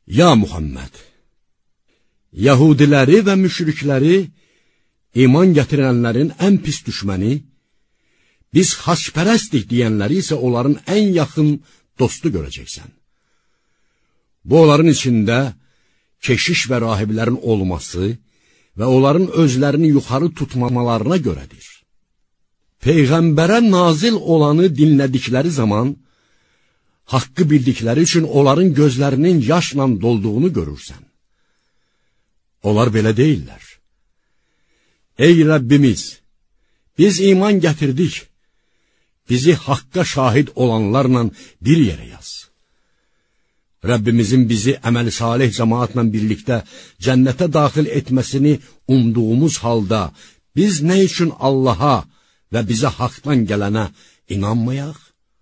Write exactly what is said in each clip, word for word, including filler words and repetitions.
Ya Muhammed, Yahudiləri və müşrikləri, iman gətirənlərin ən pis düşməni, biz xaçpərəstik deyənləri isə onların ən yaxın dostu görəcəksən. Bu, onların içində keşiş və rahiblərin olması və onların özlərini yuxarı tutmamalarına görədir. Peyğəmbərə nazil olanı dinlədikləri zaman, haqqı bildikləri üçün onların gözlərinin yaşla dolduğunu görürsən. Onlar belə deyirlər. Ey Rəbbimiz, biz iman gətirdik, bizi haqqa şahid olanlarla bir yerə yaz. Rəbbimizin bizi əməl-i salih cəmaatla birlikdə cənnətə daxil etməsini umduğumuz halda, biz nə üçün Allaha və bizə haqdan gələnə inanmayaq?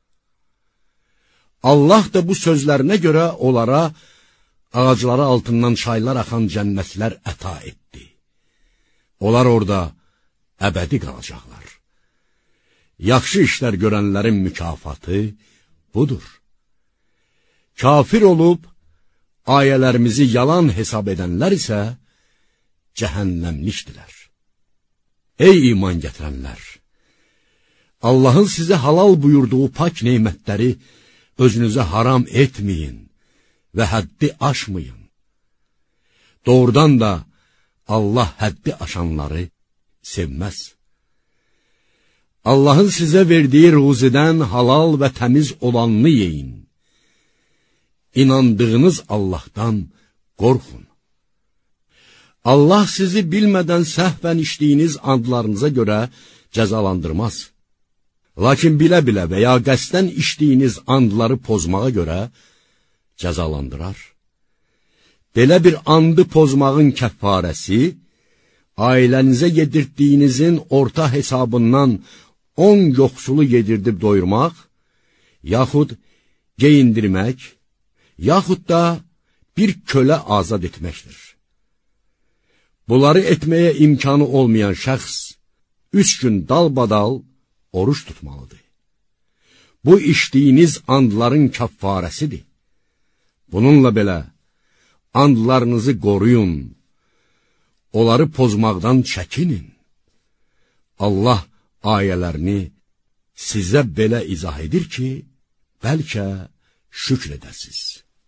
Allah da bu sözlərinə görə onlara ağacları altından çaylar axan cənnətlər əta etdi. Onlar orada əbədi qalacaqlar. Yaxşı işlər görənlərin mükafatı budur. Kafir olub, ayələrimizi yalan hesab edənlər isə cəhənnəmlikdilər. Ey iman gətirənlər! Allahın sizə halal buyurduğu pak neymətləri özünüzə haram etməyin və həddi aşmayın. Doğrudan da Allah həddi aşanları sevməz. Allahın sizə verdiyi ruzidən halal və təmiz olanını yeyin. İnandığınız Allahdan qorxun. Allah sizi bilmədən səhvən içdiyiniz andlarınıza görə cəzalandırmaz. Lakin bilə-bilə və ya qəsdən içdiyiniz andları pozmağa görə cəzalandırar. Belə bir andı pozmağın kəffarəsi, ailənizə yedirdiyinizin orta hesabından on yoxsulu yedirdib doyurmaq, yaxud geyindirmək, yaxud da bir kölə azad etməkdir. Bunları etməyə imkanı olmayan şəxs, üç gün dalbadal oruç tutmalıdır. Bu içdiyiniz andların kəffarəsidir. Bununla belə, andlarınızı qoruyun, onları pozmaqdan çəkinin. Allah ayələrini sizə belə izah edir ki, bəlkə şükr edəsiz.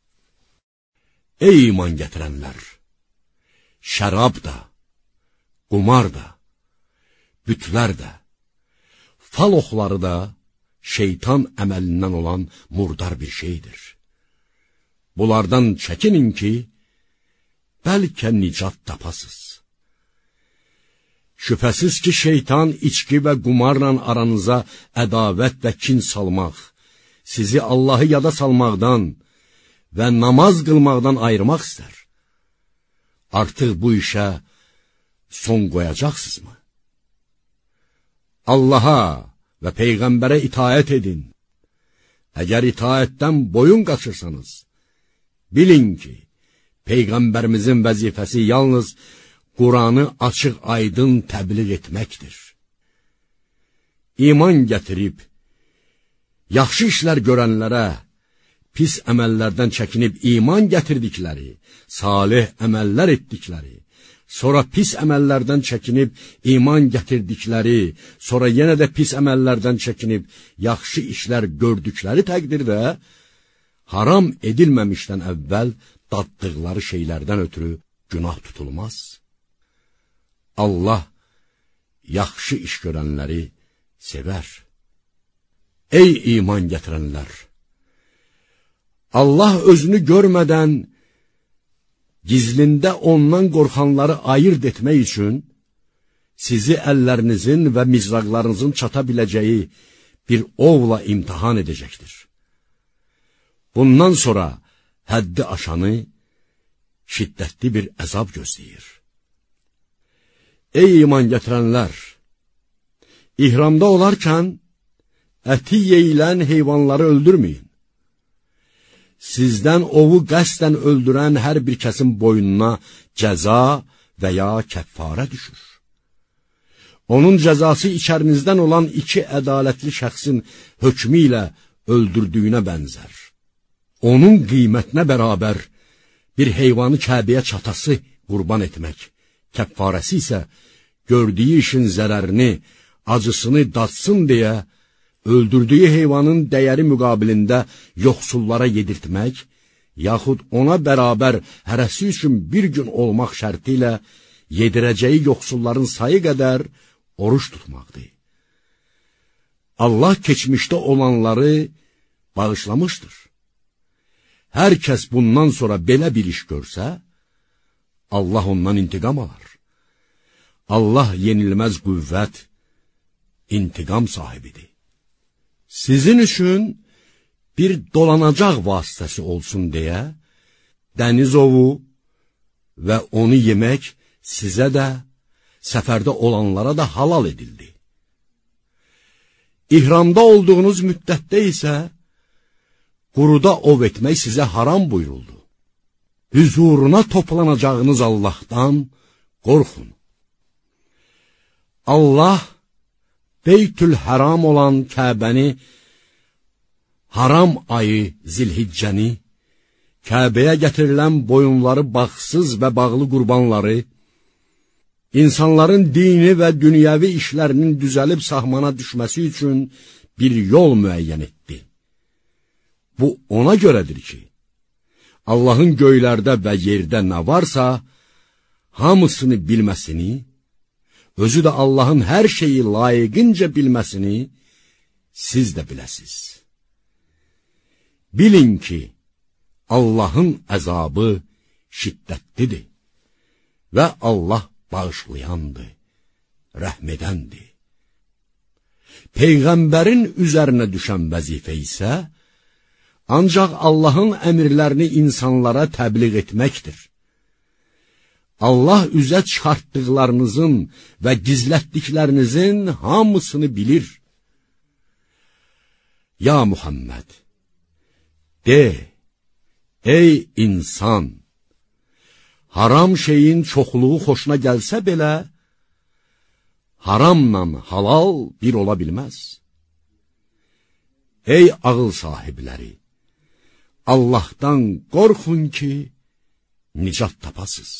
Ey iman gətirənlər! Şərab da, qumar da, bütlər də, fal oxları da şeytan əməlindən olan murdar bir şeydir. Bunlardan çəkinin ki, bəlkə nicat tapasız. Şübhəsiz ki, şeytan içki və qumarla aranıza ədavət və kin salmaq, sizi Allahı yada salmaqdan və namaz qılmaqdan ayırmaq istər. Artıq bu işə son qoyacaqsınızmı? Allaha və Peyğəmbərə itaət edin. Əgər itaətdən boyun qaçırsanız, bilin ki, Peyğəmbərimizin vəzifəsi yalnız Quranı açıq aydın təbliğ etməkdir. İman gətirib, yaxşı işlər görənlərə, pis əməllərdən çəkinib iman gətirdikləri, salih əməllər etdikləri, sonra pis əməllərdən çəkinib iman gətirdikləri, sonra yenə də pis əməllərdən çəkinib yaxşı işlər gördükləri təqdirdə, haram edilməmişdən əvvəl daddıqları şeylərdən ötürü günah tutulmaz. Allah yaxşı iş görənləri sevər. Ey iman gətirənlər! Allah özünü görmədən, gizlində ondan qorxanları ayırt etmək üçün, sizi əllərinizin və mizraqlarınızın çata biləcəyi bir ovla imtihan edəcəkdir. Bundan sonra həddi aşanı şiddətli bir əzab gözləyir. Ey iman gətirənlər! İhramda olarkən, əti yeyilən heyvanları öldürməyin. Sizdən ovu qəsdən öldürən hər bir kəsin boynuna cəza və ya kəffarə düşür. Onun cəzası içərinizdən olan iki ədalətli şəxsin hökmü ilə öldürdüyünə bənzər. Onun qiymətinə bərabər bir heyvanı Kəbəyə çatası qurban etmək, kəffarəsi isə gördüyü işin zərərini, acısını datsın deyə, öldürdüyü heyvanın dəyəri müqabilində yoxsullara yedirtmək, yaxud ona bərabər hərəsi üçün bir gün olmaq şərti ilə yedirəcəyi yoxsulların sayı qədər oruç tutmaqdır. Allah keçmişdə olanları bağışlamışdır. Hər kəs bundan sonra belə bir iş görsə, Allah ondan intiqam alar. Allah yenilməz qüvvət, intiqam sahibidir. Sizin üçün bir dolanacaq vasitəsi olsun deyə, dəniz ovu və onu yemək sizə də, səfərdə olanlara da halal edildi. İhramda olduğunuz müddətdə isə, quruda ov etmək sizə haram buyuruldu. Hüzuruna toplanacağınız Allahdan qorxun. Allah, Beytül Həram olan Kəbəni, haram ayı Zilhiccəni, Kəbəyə gətirilən boyunları bağsız və bağlı qurbanları, insanların dini və dünyəvi işlərinin düzəlib sahmana düşməsi üçün bir yol müəyyən etdi. Bu ona görədir ki, Allahın göylərdə və yerdə nə varsa, hamısını bilməsini, özü də Allahın hər şeyi layiqincə bilməsini siz də biləsiz. Bilin ki, Allahın əzabı şiddətlidir və Allah bağışlayandır, rəhm-edəndir. Peyğəmbərin üzərinə düşən vəzifə isə ancaq Allahın əmrlərini insanlara təbliğ etməkdir. Allah üzə çıxartdıqlarınızın və gizlətdiklərinizin hamısını bilir. Ya Muhammed, de, ey insan, haram şeyin çoxluğu xoşuna gəlsə belə, haramla halal bir ola bilməz. Ey ağıl sahibləri, Allahdan qorxun ki, nicat tapasız.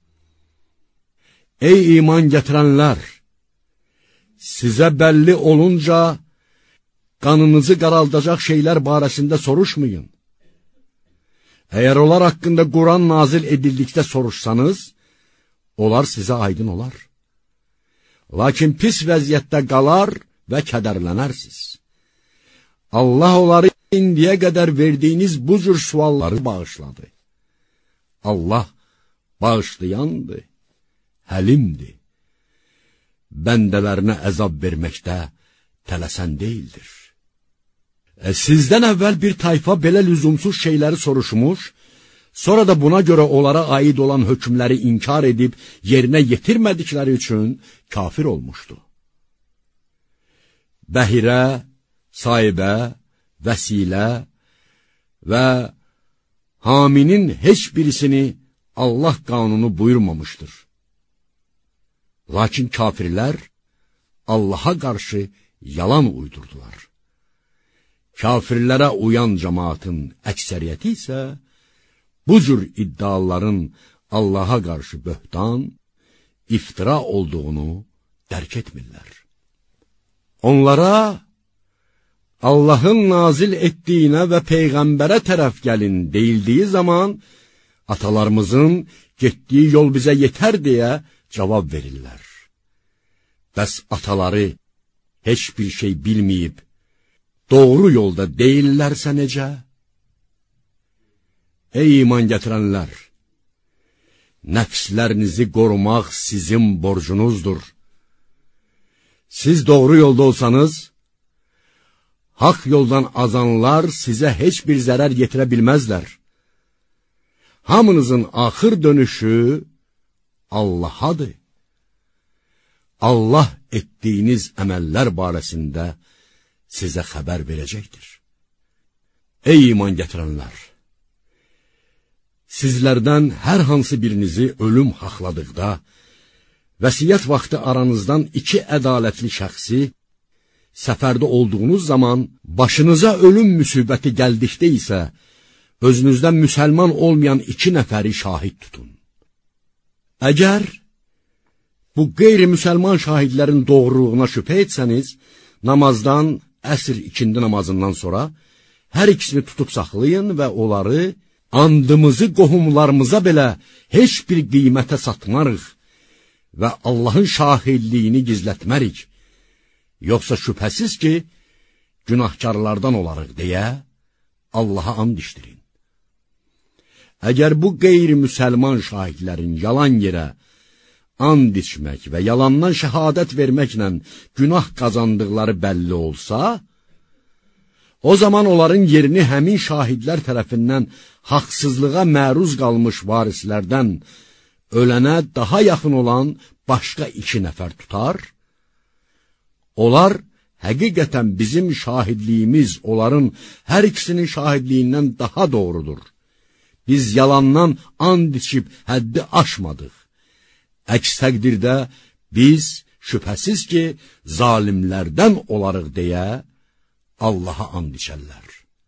Ey iman gətirənlər, sizə bəlli olunca, qanınızı qaraldacaq şeylər barəsində soruşmayın. Əgər onlar haqqında Quran nazil edildikdə soruşsanız, onlar sizə aydın olar. Lakin pis vəziyyətdə qalar və kədərlənərsiz. Allah onları indiyə qədər verdiyiniz bu cür sualları bağışladı. Allah bağışlayandır, həlimdir. Bəndələrinə əzab verməkdə tələsən deyildir. E, sizdən əvvəl bir tayfa belə lüzumsuz şeyləri soruşmuş, sonra da buna görə onlara aid olan hökmləri inkar edib yerinə yetirmədikləri üçün kafir olmuşdu. Bəhirə, sahibə, vəsilə və haminin heç birisini Allah qanunu buyurmamışdır. Lakin kafirlər Allaha qarşı yalan uydurdular. Kafirlərə uyan cəmaatın əksəriyyəti isə bu cür iddiaların Allaha qarşı böhtan, iftira olduğunu dərk etmirlər. Onlara Allahın nazil etdiyinə və Peyğəmbərə tərəf gəlin deyildiyi zaman, atalarımızın getdiyi yol bizə yetər deyə cavab verirlər. Bəs ataları heç bir şey bilməyib, doğru yolda deyillərsə necə? Ey iman gətirənlər! Nəfslərinizi qorumaq sizin borcunuzdur. Siz doğru yolda olsanız, haqq yoldan azanlar sizə heç bir zərər yetirə bilməzlər. Hamınızın axır dönüşü Allahadır. Allah etdiyiniz əməllər barəsində sizə xəbər verəcəkdir. Ey iman gətirənlər! Sizlərdən hər hansı birinizi ölüm haqladıqda, vəsiyyət vaxtı aranızdan iki ədalətli şəxsi, səfərdə olduğunuz zaman başınıza ölüm müsibəti gəldikdə isə, özünüzdən müsəlman olmayan iki nəfəri şahid tutun. Əgər bu qeyri-müsəlman şahidlərin doğruluğuna şübhə etsəniz, namazdan, əsr ikindi namazından sonra hər ikisini tutub saxlayın və onları andımızı qohumlarımıza belə heç bir qiymətə satmarıq və Allahın şahidliyini gizlətmərik. Yoxsa şübhəsiz ki, günahkarlardan olarıq deyə Allaha and içdirin. Əgər bu qeyri-müsəlman şahidlərin yalan yerə and içmək və yalandan şəhadət verməklə günah qazandıqları bəlli olsa, o zaman onların yerini həmin şahidlər tərəfindən haqsızlığa məruz qalmış varislərdən ölənə daha yaxın olan başqa iki nəfər tutar. Onlar həqiqətən bizim şahidliyimiz onların hər ikisinin şahidliyindən daha doğrudur. Biz yalandan and içib həddi aşmadıq. Əks təqdirdə biz şübhəsiz ki, zalimlərdən olarıq deyə Allaha and içərlər.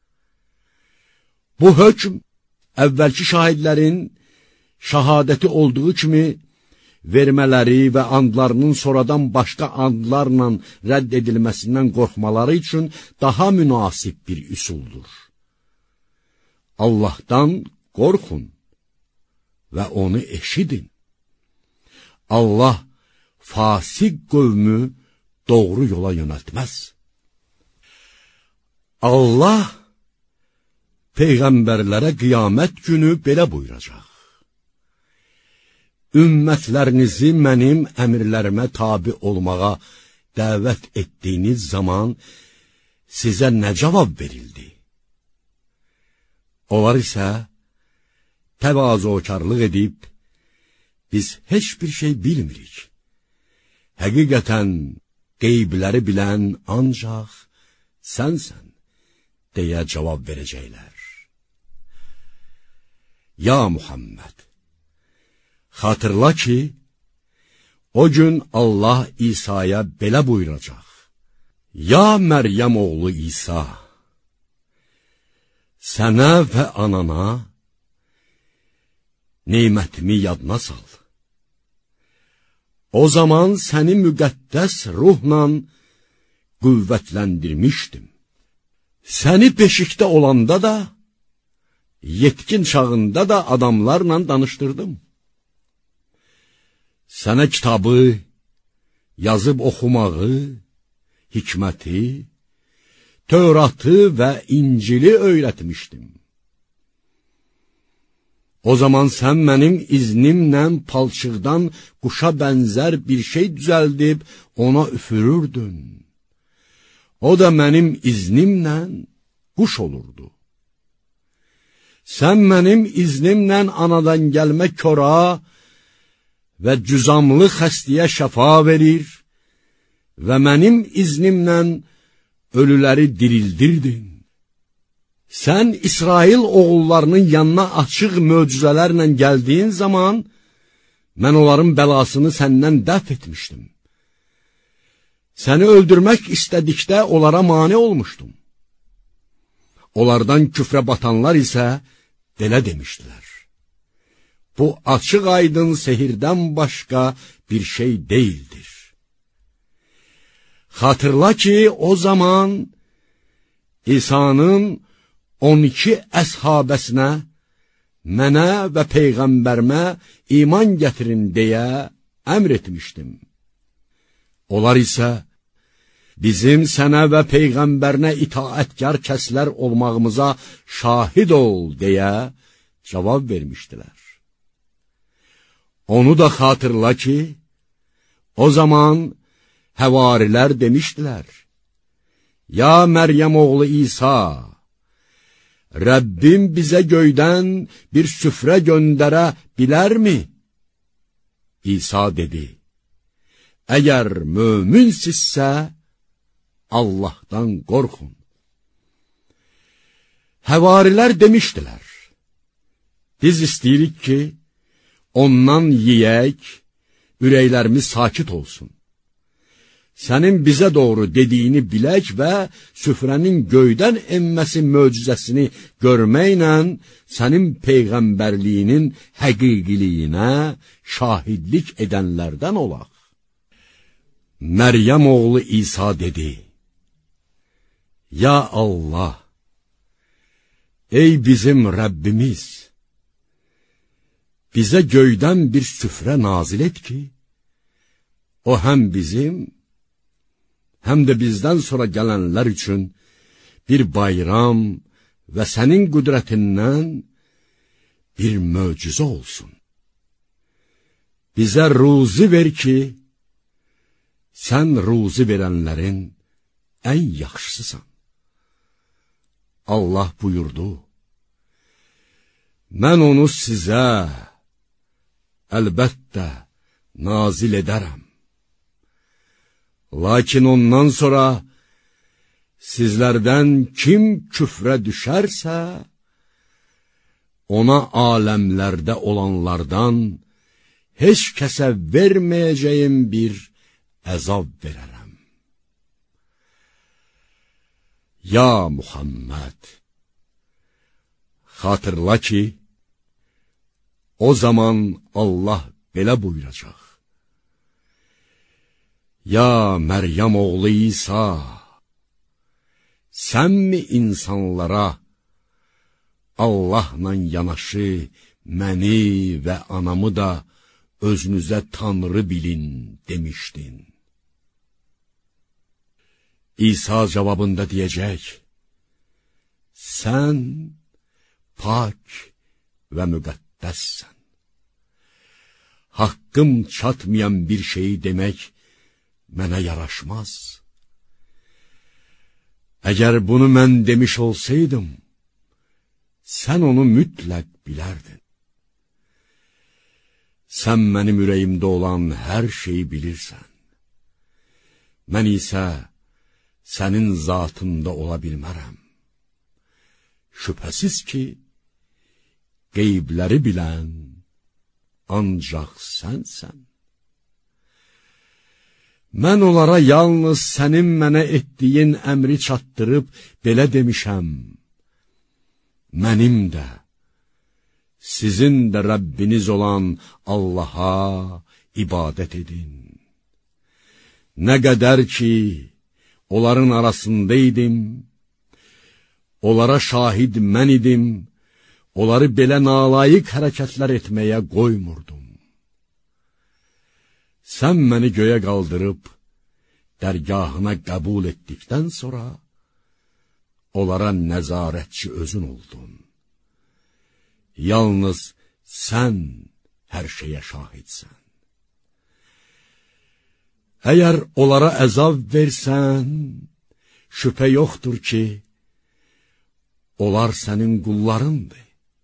Bu hökm əvvəlki şahidlərin şahadəti olduğu kimi vermələri və andlarının sonradan başqa andlarla rədd edilməsindən qorxmaları üçün daha münasib bir üsuldur. Allahdan qorxun və onu eşidin. Allah fasik qövmü doğru yola yönəltməz. Allah peyğəmbərlərə qiyamət günü belə buyuracaq: Ümmətlərinizi mənim əmirlərimə tabi olmağa dəvət etdiyiniz zaman sizə nə cavab verildi? Onlar isə təvazökarlıq edib, biz heç bir şey bilmirik. Həqiqətən qeybləri bilən ancaq sənsən, deyə cavab verəcəklər. Ya Muhammed, xatırla ki, o gün Allah İsa'ya belə buyuracaq: Ya Məryəm oğlu İsa, sənə və anana nemətimi yadına sal. O zaman səni müqəddəs ruhla qüvvətləndirmişdim. Səni beşikdə olanda da, yetkin çağında da adamlarla danışdırdım. Sənə kitabı, yazıb oxumağı, hikməti, Tövratı və İncili öyrətmişdim. O zaman sən mənim iznimlə palçıqdan quşa bənzər bir şey düzəldib ona üfürürdün. O da mənim iznimlə quş olurdu. Sən mənim iznimlə anadan gəlmə kora və cüzamlı xəstəyə şəfa verir və mənim iznimlə ölüləri dirildirdin. Sən İsrail oğullarının yanına açıq möcüzələrlə gəldiyin zaman, mən onların bəlasını səndən dəf etmişdim. Səni öldürmək istədikdə onlara mane olmuşdum. Onlardan küfrə batanlar isə belə demişdilər: Bu açıq aydın sehirdən başqa bir şey deyildir. Xatırla ki, o zaman İsa'nın on iki əshabəsinə, mənə və peyğəmbərimə iman gətirin deyə əmr etmişdim. Onlar isə, bizim sənə və peyğəmbərinə itaətkar kəslər olmağımıza şahid ol deyə cavab vermişdilər. Onu da xatırla ki, o zaman həvarilər demişdilər: Ya Məryəm oğlu İsa, Rəbbim bizə göydən bir süfrə göndərə bilərmi? İsa dedi: Əgər möminsizsə, Allahdan qorxun. Həvarilər demişdilər: Biz istəyirik ki, ondan yeyək, ürəklərimiz sakit olsun. sənin bizə doğru dediyini bilək və süfrənin göydən enməsi möcüzəsini görməklə sənin peyğəmbərliyinin həqiqiliyinə şahidlik edənlərdən olaq. Məryəm oğlu İsa dedi: Ya Allah, ey bizim Rəbbimiz, bizə göydən bir süfrə nazil et ki, o həm bizim, həm də bizdən sonra gələnlər üçün bir bayram və sənin qüdrətindən bir möcüzə olsun. Bizə ruzi ver ki, sən ruzi verənlərin ən yaxşısısan. Allah buyurdu: Mən onu sizə əlbəttə nazil edərəm. Lakin ondan sonra sizlərdən kim küfrə düşərsə, ona aləmlərdə olanlardan heç kəsə verməyəcəyim bir əzab verərəm. Ya Muhammed, xatırla ki, o zaman Allah belə buyuracaq: Ya Məryəm oğlu İsa, sənmi insanlara Allahla yanaşı məni və anamı da özünüzə Tanrı bilin demişdin? İsa cavabında deyəcək: Sən pak və müqəddəssən. Haqqım çatmayan bir şeyi demək mənə yaraşmaz. Əgər bunu mən demiş olsaydım, sən onu mütləq bilərdin. Sən mənim ürəyimdə olan hər şeyi bilirsən. Mən isə sənin zatında ola bilmərəm. Şübhəsiz ki, qeybləri bilən ancaq sənsən. Mən onlara yalnız sənin mənə etdiyin əmri çatdırıb belə demişəm: Mənim də, sizin də Rəbbiniz olan Allaha ibadət edin. Nə qədər ki, onların arasındaydım, onlara şahid mən idim, onları belə nalayiq hərəkətlər etməyə qoymurdum. Sən məni göyə qaldırıb, dərgahına qəbul etdikdən sonra, onlara nəzarətçi özün oldun. Yalnız sən hər şeyə şahidsən. Əgər onlara əzab versən, şübhə yoxdur ki, onlar sənin qullarındır.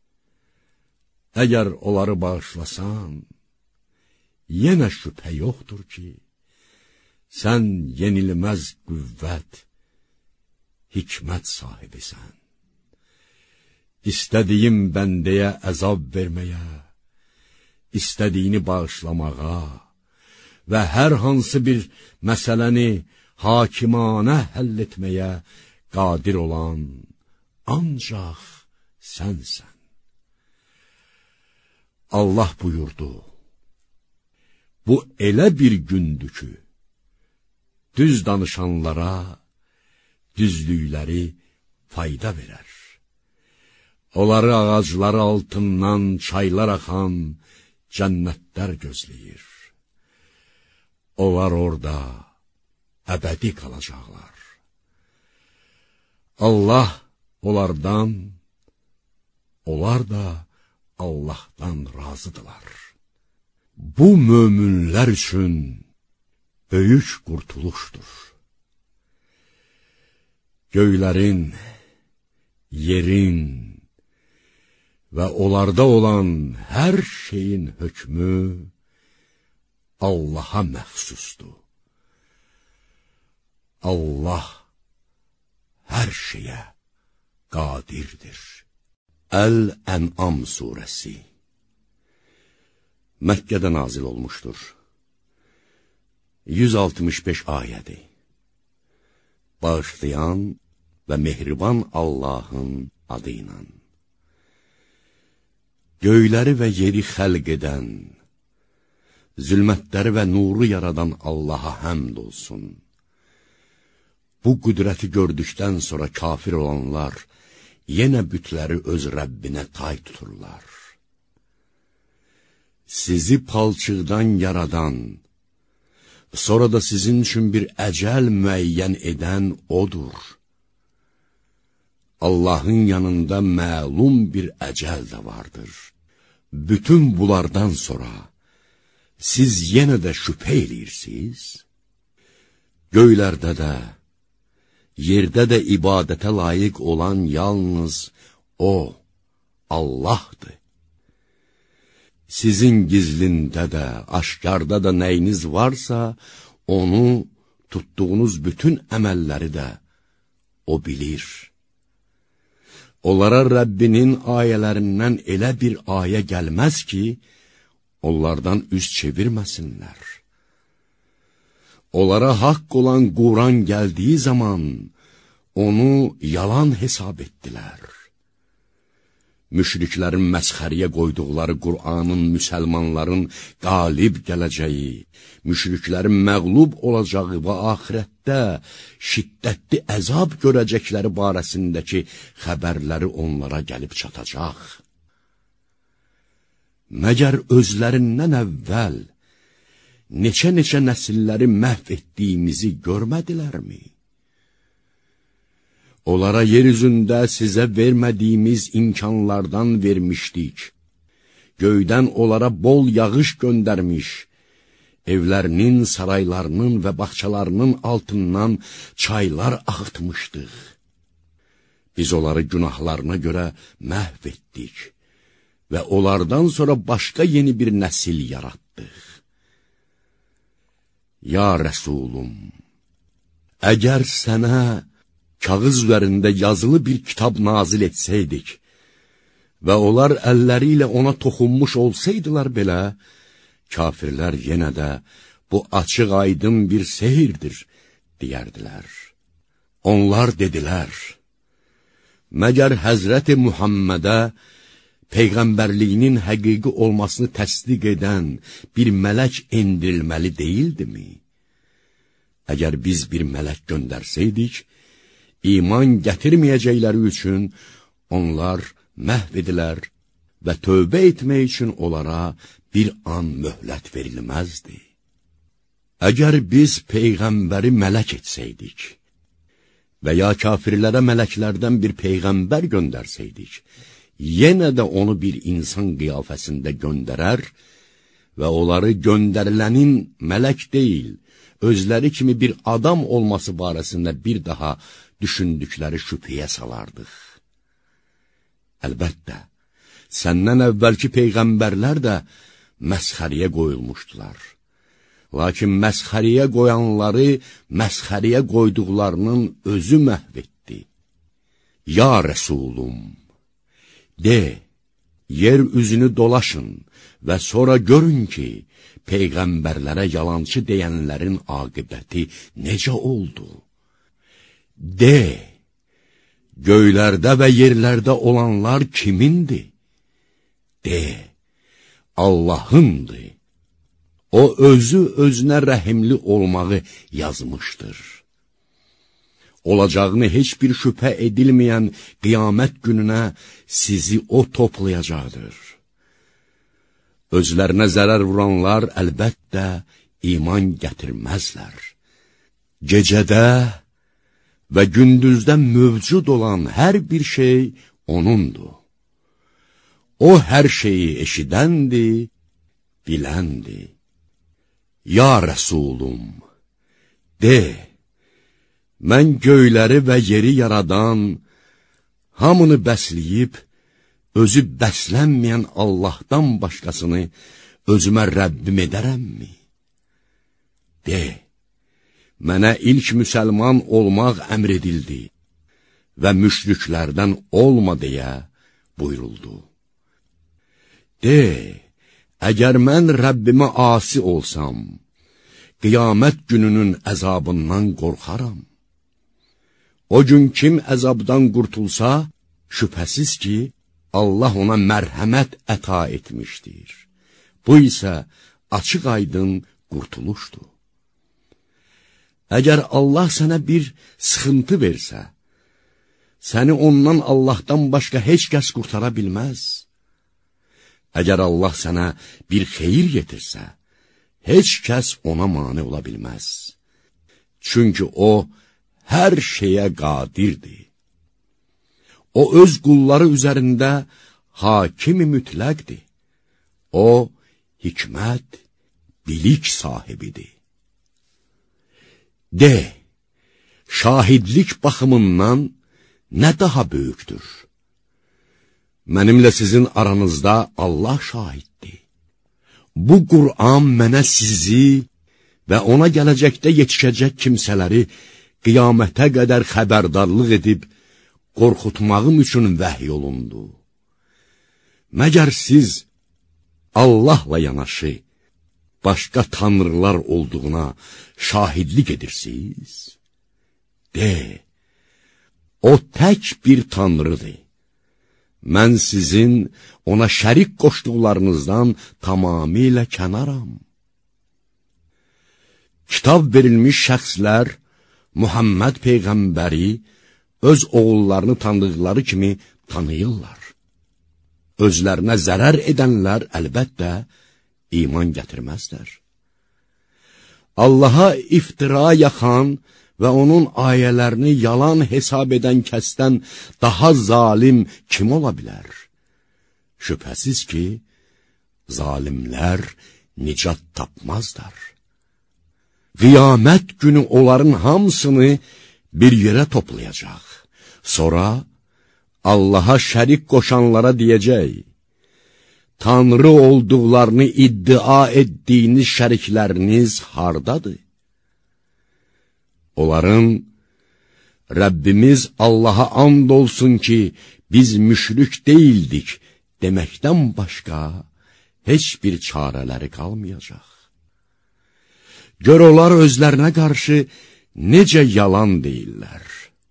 Əgər onları bağışlasan, yenə şübhə yoxdur ki, sən yenilməz qüvvət, hikmət sahibisən. İstədiyim bəndəyə əzab verməyə, istədiyini bağışlamağa və hər hansı bir məsələni hakimanə həll etməyə qadir olan ancaq sənsən. Allah buyurdu: Bu elə bir gündür ki, düz danışanlara düzlükləri fayda verər. Onları ağacları altından çaylar axan cənnətlər gözləyir. Onlar orada əbədi qalacaqlar. Allah onlardan, onlar da Allahdan razıdırlar. Bu möminlər üçün böyük qurtuluşdur. Göylərin, yerin və onlarda olan hər şeyin hökmü Allaha məxsusdur. Allah hər şeyə qadirdir. Əl-Ən'am surəsi Məkkədə nazil olmuşdur. yüz altmış beş ayədi. Bağışlayan və mehriban Allahın adı ilə. Göyləri və yeri xəlq edən, zülmətləri və nuru yaradan Allaha həmd olsun. Bu qüdrəti gördükdən sonra kafir olanlar yenə bütləri öz Rəbbinə tay tuturlar. Sizi palçıqdan yaradan, sonra da sizin üçün bir əcəl müəyyən edən odur. Allahın yanında məlum bir əcəl də vardır. Bütün bunlardan sonra siz yenə də şübhə edirsiniz? Göylərdə də, yerdə də ibadətə layiq olan yalnız O, Allahdır. Sizin gizlində də, aşkarda da nəyiniz varsa, onu, tutduğunuz bütün əməlləri də O bilir. Onlara Rəbbinin ayələrindən elə bir ayə gəlməz ki, onlardan üz çevirməsinlər. Onlara haqq olan Quran gəldiyi zaman, onu yalan hesab etdilər. Müşriklərin məsxəriyə qoyduqları Qur'anın müsəlmanların qalib gələcəyi, müşriklərin məğlub olacağı və axirətdə şiddətli əzab görəcəkləri barəsindəki xəbərləri onlara gəlib çatacaq. Məgər özlərindən əvvəl neçə-neçə nəsilləri məhv etdiyimizi görmədilərmi? Onlara yeryüzündə sizə vermədiyimiz imkanlardan vermişdik. Göydən onlara bol yağış göndərmiş, evlərinin, saraylarının və bağçalarının altından çaylar axıtmışdıq. Biz onları günahlarına görə məhv etdik və onlardan sonra başqa yeni bir nəsil yaratdıq. Ya Rəsulum, əgər sənə kağız üzərində yazılı bir kitab nazil etsəydik və onlar əlləri ilə ona toxunmuş olsaydılar belə, kafirlər yenə də bu açıq aydın bir sehirdir, deyərdilər. Onlar dedilər, məgər Həzrəti Muhammədə Peyğəmbərliyinin həqiqi olmasını təsdiq edən bir mələk endirilməli deyildimi? Əgər biz bir mələk göndərsəydik, iman gətirməyəcəkləri üçün onlar məhv edilər və tövbə etmək üçün onlara bir an möhlət verilməzdi. Əgər biz Peyğəmbəri mələk etsəydik və ya kafirlərə mələklərdən bir Peyğəmbər göndərsəydik, yenə də onu bir insan qiyafəsində göndərər və onları göndərilənin mələk deyil, özləri kimi bir adam olması barəsində bir daha düşündükləri şübhəyə salardıq. Əlbəttə, səndən əvvəlki peyğəmbərlər də məsxəriyə qoyulmuşdular. Lakin məsxəriyə qoyanları məsxəriyə qoyduqlarının özü məhv etdi. Ya Rəsulum, de, yer üzünü dolaşın və sonra görün ki, peyğəmbərlərə yalancı deyənlərin aqibəti necə oldu? De, göylərdə və yerlərdə olanlar kimindir? De, Allahındır. O özü özünə rəhimli olmağı yazmışdır. Olacağını heç bir şübhə edilməyən qiyamət gününə sizi o toplayacaqdır. Özlərinə zərər vuranlar əlbəttə iman gətirməzlər. Gecədə və gündüzdə mövcud olan hər bir şey O'nundur. O hər şeyi eşidəndir, biləndir. Ya Rəsulum, de, mən göyləri və yeri yaradan, hamını bəsləyib, özü bəslənməyən Allahdan başqasını özümə Rəbbim edərəmmi? De, mənə ilk müsəlman olmaq əmr edildi və müşriklərdən olma deyə buyuruldu. De, əgər mən Rəbbimə asi olsam, qiyamət gününün əzabından qorxaram. O gün kim əzabdan qurtulsa, şübhəsiz ki, Allah ona mərhəmət əta etmişdir. Bu isə açıq aydın qurtuluşdur. Əgər Allah sənə bir sıxıntı versə, səni ondan Allahdan başqa heç kəs qurtara bilməz. Əgər Allah sənə bir xeyir yetirsə, heç kəs ona mane ola bilməz. Çünki o, hər şeyə qadirdir. O, öz qulları üzərində hakimi mütləqdir. O, hikmət, bilik sahibidir. De, şahidlik baxımından nə daha böyükdür? Mənimlə sizin aranızda Allah şahiddir. Bu Qur'an mənə sizi və ona gələcəkdə yetişəcək kimsələri qiyamətə qədər xəbərdarlıq edib, qorxutmağım üçün vəhy olundu. Məgər siz Allahla yanaşı, başqa tanrılar olduğuna şahidlik edirsiniz? De, o tək bir tanrıdır. Mən sizin ona şərik qoşduqlarınızdan tamamilə kənaram. Kitab verilmiş şəxslər Muhammed Peyğəmbəri öz oğullarını tanıdıqları kimi tanıyırlar. Özlərinə zərər edənlər əlbəttə iman gətirməzlər. Allaha iftira yaxan və onun ayələrini yalan hesab edən kəsdən daha zalim kim ola bilər? Şübhəsiz ki, zalimlər nicat tapmazlar. Qiyamət günü onların hamısını bir yerə toplayacaq. Sonra Allaha şərik qoşanlara deyəcək, Tanrı olduqlarını iddia etdiyiniz şərikləriniz hardadır? Onların, Rəbbimiz Allaha and olsun ki, biz müşrik deyildik deməkdən başqa heç bir çarələri qalmayacaq. Gör onlar özlərinə qarşı necə yalan deyirlər.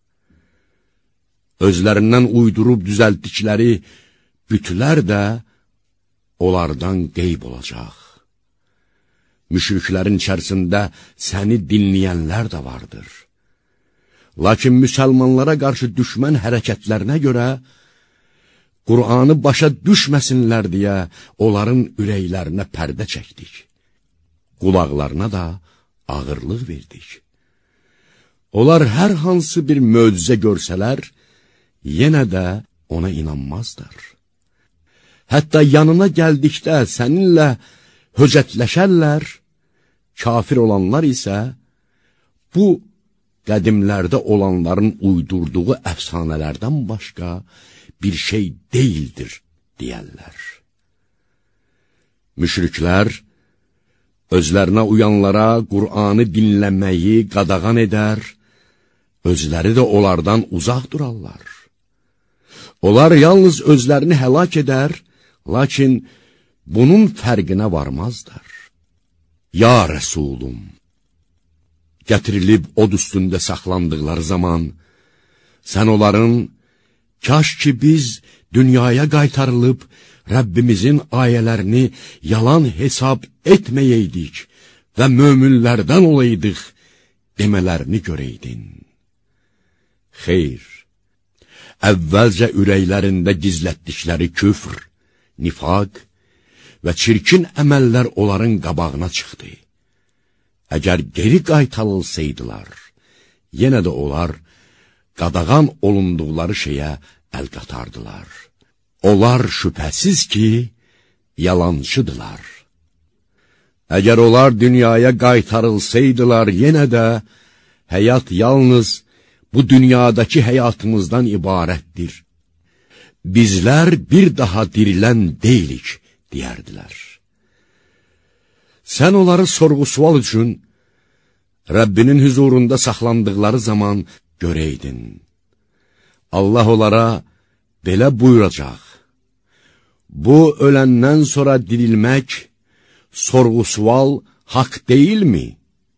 Özlərindən uydurub düzəltdikləri bütlər də onlardan qeyb olacaq. Müşriklərin içərisində səni dinləyənlər də vardır. Lakin müsəlmanlara qarşı düşmən hərəkətlərinə görə, Qur'anı başa düşməsinlər deyə onların ürəklərinə pərdə çəkdik. Qulaqlarına da ağırlıq verdik. Onlar hər hansı bir möcüzə görsələr, yenə də ona inanmazlar. Hətta yanına gəldikdə səninlə höcətləşərlər, kafir olanlar isə bu qədimlərdə olanların uydurduğu əfsanələrdən başqa bir şey deyildir, deyərlər. Müşriklər özlərinə uyanlara Qur'anı dinləməyi qadağan edər, özləri də onlardan uzaq durarlar. Onlar yalnız özlərini həlak edər, lakin bunun fərqinə varmazlar. Ya Rəsulum, gətirilib od üstündə saxlandıqları zaman, sən onların, kaş ki biz dünyaya qaytarılıb, Rəbbimizin ayələrini yalan hesab etməyəydik və möminlərdən olaydıq demələrini görəydin. Xeyr, əvvəlcə ürəklərində gizlətdikləri küfr, nifaq və çirkin əməllər onların qabağına çıxdı. Əgər geri qaytarılsaydılar, yenə də onlar qadağan olunduqları şeyə əl qatardılar. Onlar şübhəsiz ki, yalançıdılar. Əgər onlar dünyaya qaytarılsaydılar, yenə də həyat yalnız bu dünyadakı həyatımızdan ibarətdir. Bizlər bir daha dirilən deyilik, deyərdilər. Sən onları sorğu-sual üçün Rəbbinin huzurunda saxlandıqları zaman görəydin. Allah onlara belə buyuracaq. Bu öləndən sonra dirilmək, sorğu-sual haqq deyilmi?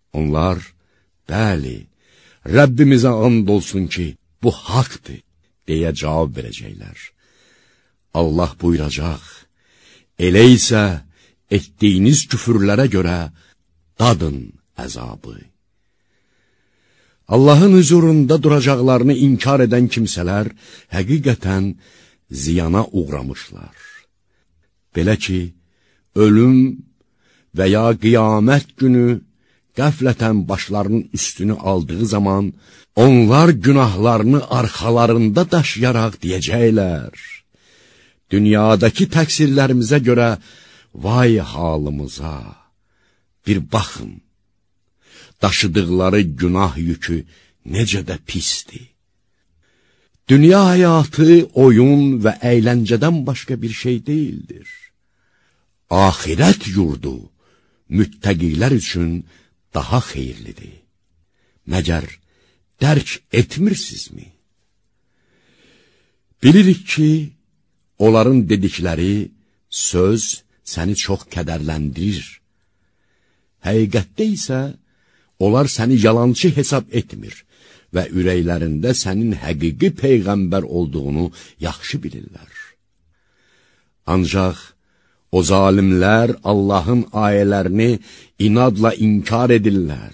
Onlar, bəli, Rəbbimizə and olsun ki, bu haqdır, deyə cavab verəcəklər. Allah buyuracaq, elə isə etdiyiniz küfürlərə görə dadın əzabı. Allahın huzurunda duracaqlarını inkar edən kimsələr həqiqətən ziyana uğramışlar. Belə ki, ölüm və ya qiyamət günü qəflətən başlarının üstünü aldığı zaman onlar günahlarını arxalarında daşıyaraq deyəcəklər. Dünyadakı təqsirlərimizə görə vay halımıza, bir baxın, daşıdıqları günah yükü necə də pisdir. Dünya həyatı oyun və əyləncədən başqa bir şey deyildir. Ahirət yurdu müttəqilər üçün daha xeyirlidir. Məgər dərk etmirsinizmi? Bilirik ki, onların dedikləri söz səni çox kədərləndirir. Həqiqətdə isə onlar səni yalançı hesab etmir və ürəklərində sənin həqiqi peyğəmbər olduğunu yaxşı bilirlər. Ancaq o zalimlər Allahın ayələrini inadla inkar edirlər.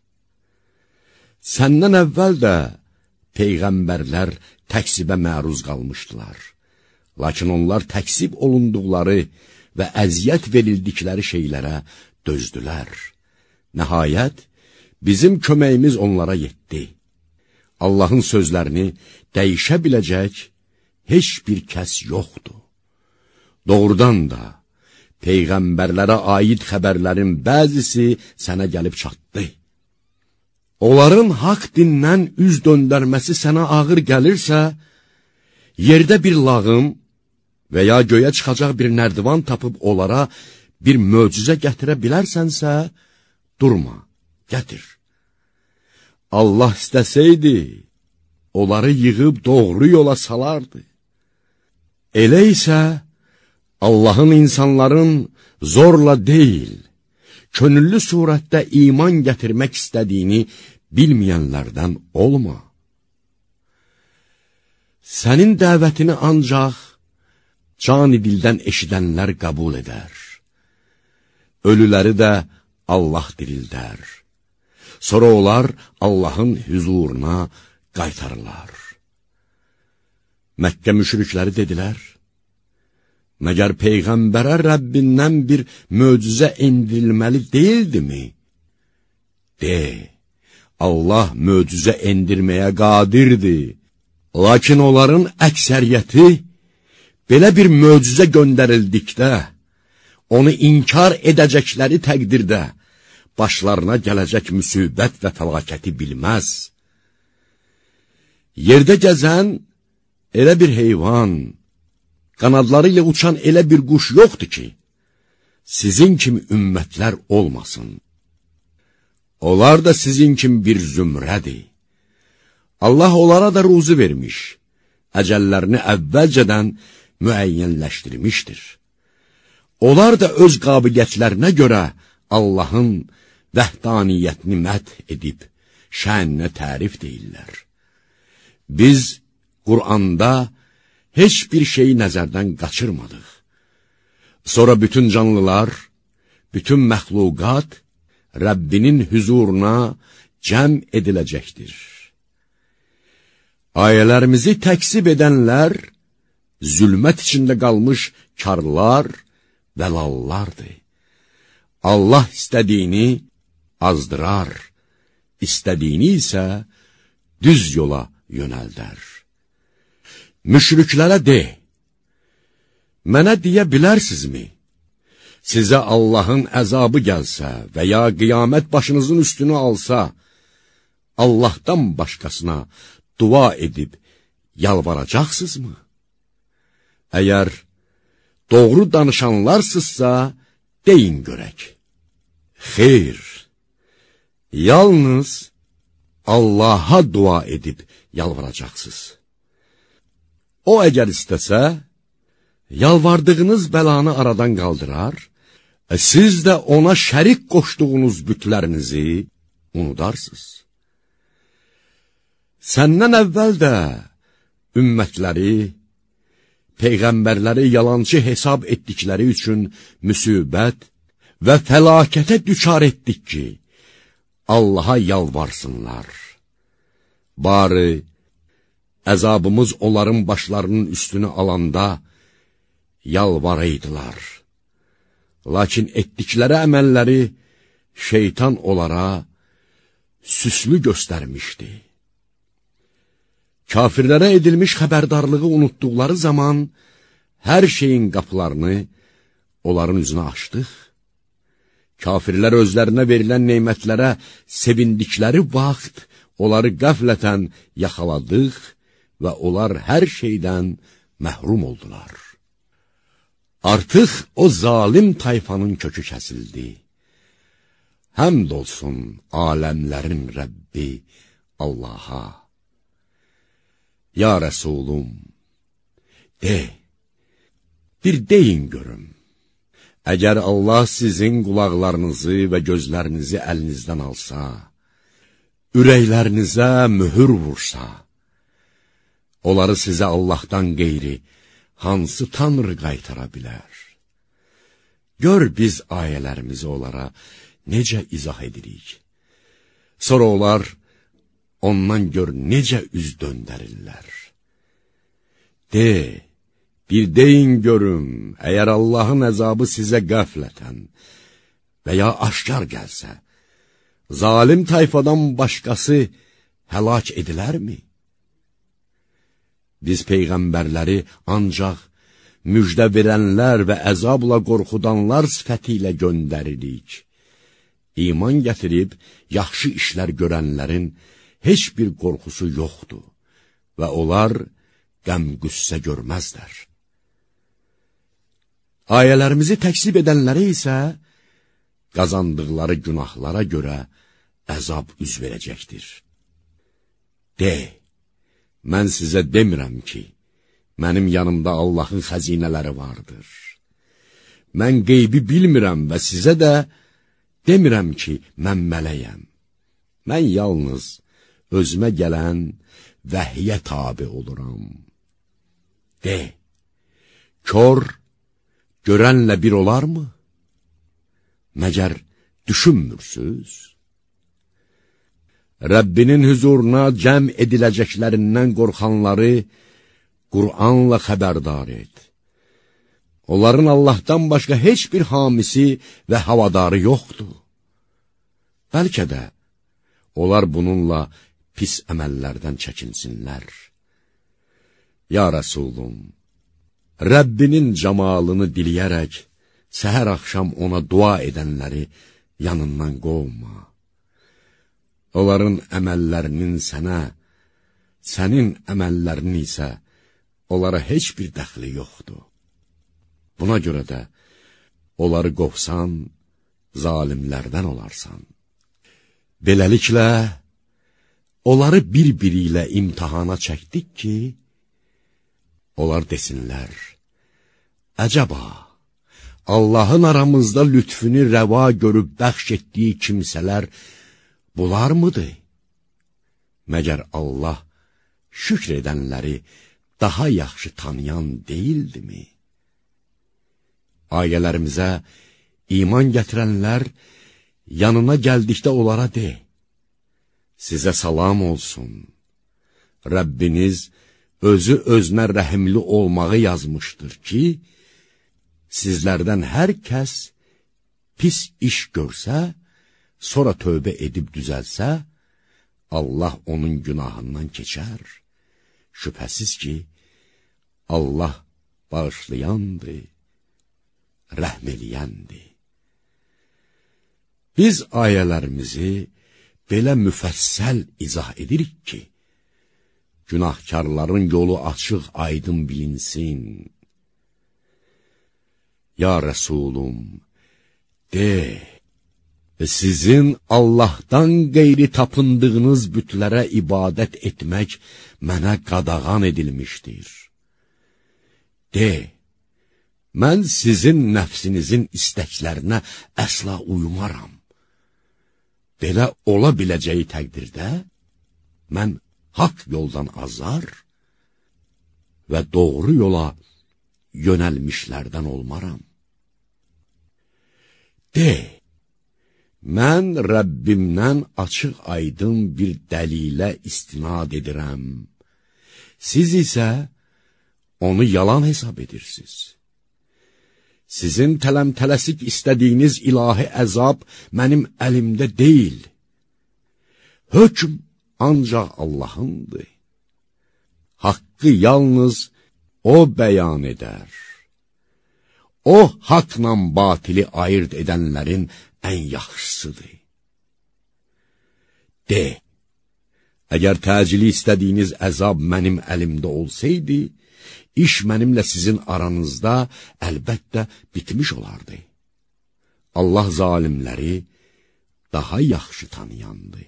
Səndən əvvəl də peyğəmbərlər təksibə məruz qalmışdılar. Lakin onlar təksib olunduqları və əziyyət verildikləri şeylərə dözdülər. Nəhayət, bizim köməyimiz onlara yetdi. Allahın sözlərini dəyişə biləcək heç bir kəs yoxdur. Doğrudan da, peyğəmbərlərə aid xəbərlərin bəzisi sənə gəlib çatdı. Onların haqq dindən üz döndərməsi sənə ağır gəlirsə, yerdə bir lağım və ya göyə çıxacaq bir nərdivan tapıb onlara bir möcüzə gətirə bilərsənsə, durma, gətir. Allah istəsəydi, onları yığıb doğru yola salardı. Elə isə, Allahın insanların zorla deyil, könüllü surətdə iman gətirmək istədiyini bilməyənlərdən olma. Sənin dəvətini ancaq cani dildən eşidənlər qəbul edər. Ölüləri də Allah dirildər. Sonra onlar Allahın huzuruna qaytarırlar. Məkkə müşrikləri dedilər, məgər Peyğəmbərə Rəbbindən bir möcüzə endirilməli deyildimi? De, Allah möcüzə endirməyə qadirdir. Lakin onların əksəriyyəti belə bir möcüzə göndərildikdə, onu inkar edəcəkləri təqdirdə, başlarına gələcək müsibət və fəlakəti bilməz. Yerdə gəzən elə bir heyvan, qanadları ilə uçan elə bir quş yoxdur ki, sizin kimi ümmətlər olmasın. Onlar da sizin kimi bir zümrədir. Allah onlara da ruzu vermiş, əcəllərini əvvəlcədən müəyyənləşdirmişdir. Onlar da öz qabiliyyətlərinə görə Allahın vəhdaniyyətini məth edib, şəninə tərif deyirlər. Biz Qur'anda heç bir şeyi nəzərdən qaçırmadıq. Sonra bütün canlılar, bütün məxluqat Rəbbinin huzuruna cəm ediləcəkdir. Ayələrimizi təksib edənlər, zülmət içində qalmış karlar və lallardır. Allah istədiyini azdırar, istədiyini isə düz yola yönəldər. Müşriklərə de, mənə deyə bilərsinizmi? Sizə Allahın əzabı gəlsə və ya qiyamət başınızın üstünü alsa, Allahdan başqasına dua edib yalvaracaqsınızmı? Əgər doğru danışanlarsınızsa, deyin görək. Xeyr, yalnız Allaha dua edib yalvaracaqsınız. O əgər istəsə, yalvardığınız bəlanı aradan qaldırar, siz də ona şərik qoşduğunuz bütlərinizi unudarsınız. Səndən əvvəl də ümmətləri, peyğəmbərləri yalançı hesab etdikləri üçün müsibət və fəlakətə düçar etdik ki, Allaha yalvarsınlar. Bari əzabımız onların başlarının üstünü alanda yalvaraydılar. Lakin etdikləri əməlləri şeytan onlara süslü göstərmişdi. Kafirlərə edilmiş xəbərdarlığı unutduqları zaman hər şeyin qapılarını onların üzünə açdıq. Kafirlər özlərinə verilən neymətlərə sevindikləri vaxt onları qəflətən yaxaladıq və onlar hər şeydən məhrum oldular. Artıq o zalim tayfanın kökü kəsildi. Həmd olsun aləmlərin Rəbbi Allaha. Ya Rəsulum, de, bir deyin görüm. Əgər Allah sizin qulaqlarınızı və gözlərinizi əlinizdən alsa, ürəklərinizə mühür vursa, onları sizə Allahdan qeyri hansı tanrı qaytara bilər? Gör biz ayələrimizi onlara necə izah edirik. Sonra onlar ondan gör necə üz döndərirlər. De, bir deyin görüm, əgər Allahın əzabı sizə qəflətən və ya aşkar gəlsə, zalim tayfadan başqası həlak edilərmi? Biz peyğəmbərləri ancaq müjdə verənlər və əzabla qorxudanlar sifəti ilə göndəririk. İman gətirib, yaxşı işlər görənlərin heç bir qorxusu yoxdur və onlar qəm-qüssə görməzlər. Ayələrimizi təksib edənlərə isə qazandıqları günahlara görə əzab üz verəcəkdir. De, mən sizə demirəm ki, mənim yanımda Allahın xəzinələri vardır. Mən qeybi bilmirəm və sizə də demirəm ki, mən mələyəm. Mən yalnız özümə gələn vəhyə tabi oluram. De, kör, görənlə bir olarmı? Məgər düşünmürsüz? Rəbbinin hüzuruna cəm ediləcəklərindən qorxanları Qur'anla xəbərdar et. Onların Allahdan başqa heç bir hamisi və havadarı yoxdur. Bəlkə də onlar bununla pis əməllərdən çəkinsinlər. Ya Rəsulum, Rəbbinin camalını diliyərək, səhər axşam ona dua edənləri yanından qovma. Onların əməllərinin sənə, sənin əməllərinin isə onlara heç bir dəxli yoxdur. Buna görə də onları qovsan, zalimlərdən olarsan. Beləliklə, onları bir-biri ilə imtihana çəkdik ki, onlar desinlər, əcəba, Allahın aramızda lütfünü rəva görüb bəxş etdiyi kimsələr bunlar mıdır? Məgər Allah şükr edənləri daha yaxşı tanıyan deyildimi? Ayələrimizə iman gətirənlər yanına gəldikdə onlara de, sizə salam olsun. Rəbbiniz özü özünə rəhimli olmağı yazmışdır ki, sizlərdən hər kəs pis iş görsə, sonra tövbə edib düzəlsə, Allah onun günahından keçər. Şübhəsiz ki, Allah bağışlayandır, rəhm eləyəndir. Biz ayələrimizi belə müfəssəl izah edirik ki, günahkarların yolu açıq, aydın bilinsin. Ya Rəsulum, de, sizin Allahdan qeyri tapındığınız bütlərə ibadət etmək mənə qadağan edilmişdir. De, mən sizin nəfsinizin istəklərinə əsla uyumaram. belə ola biləcəyi təqdirdə, mən haqq yoldan azar və doğru yola yönəlmişlərdən olmaram. De, mən Rəbbimdən açıq aydın bir dəlilə istinad edirəm. Siz isə onu yalan hesab edirsiniz. Sizin tələm-tələsik istədiyiniz ilahi əzab mənim əlimdə deyil. Hökm ancaq Allahındır. Haqqı yalnız O bəyan edər. O, haqla batili ayırt edənlərin ən yaxşısıdır. De, əgər təcili istədiyiniz əzab mənim əlimdə olsaydı, iş mənimlə sizin aranızda əlbəttə bitmiş olardı. Allah zalimləri daha yaxşı tanıyandı.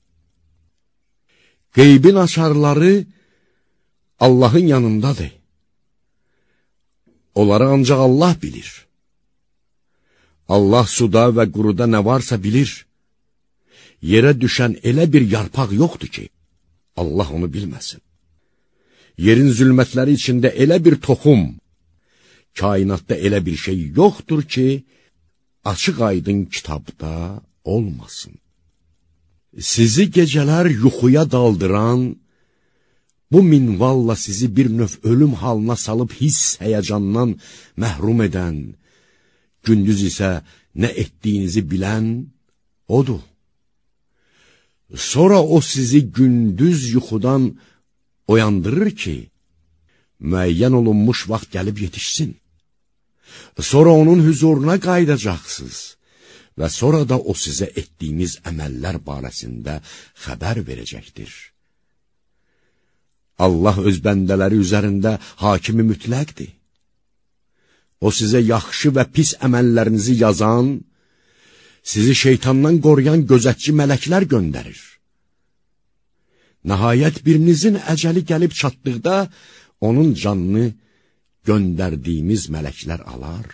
Qeybin açarları Allahın yanındadır. Onları ancaq Allah bilir. Allah suda və quruda nə varsa bilir. Yerə düşən elə bir yarpaq yoxdur ki, Allah onu bilməsin. Yerin zülmətləri içində elə bir toxum, kainatda elə bir şey yoxdur ki, açıq aydın kitabda olmasın. Sizi gecələr yuxuya daldıran, bu minvalla sizi bir növ ölüm halına salıb hiss həyəcandan məhrum edən, gündüz isə nə etdiyinizi bilən odur. Sonra o sizi gündüz yuxudan oyandırır ki, müəyyən olunmuş vaxt gəlib yetişsin. Sonra onun huzuruna qayıdacaqsınız və sonra da o sizə etdiyiniz əməllər barəsində xəbər verəcəkdir. Allah öz bəndələri üzərində hakimi mütləqdir. O sizə yaxşı və pis əməllərinizi yazan, sizi şeytandan qoruyan gözətçi mələklər göndərir. Nəhayət birinizin əcəli gəlib çatdıqda, onun canını göndərdiyimiz mələklər alar.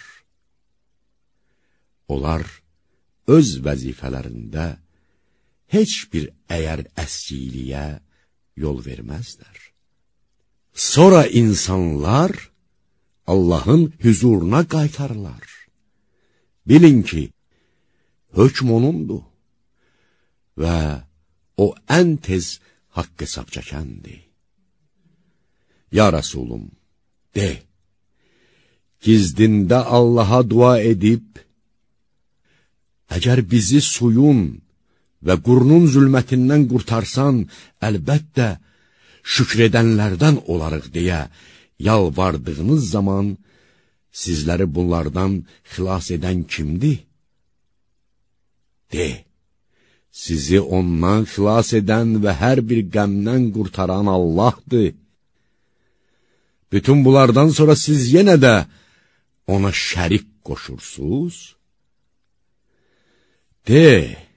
Onlar öz vəzifələrində heç bir əyər əskiliyə yol verməzlər. Sonra insanlar Allahın huzuruna qaytarlar. Bilin ki, hökm onundur və o ən tez haqq hesab çəkəndir. Ya Rəsulum, de, gizdində Allaha dua edib, əgər bizi suyun və qurunun zülmətindən qurtarsan, əlbəttə, şükr edənlərdən olarıq deyə yalvardığınız zaman, sizləri bunlardan xilas edən kimdir? De, sizi ondan xilas edən və hər bir qəmdən qurtaran Allahdır. Bütün bunlardan sonra siz yenə də ona şərik qoşursunuz. De,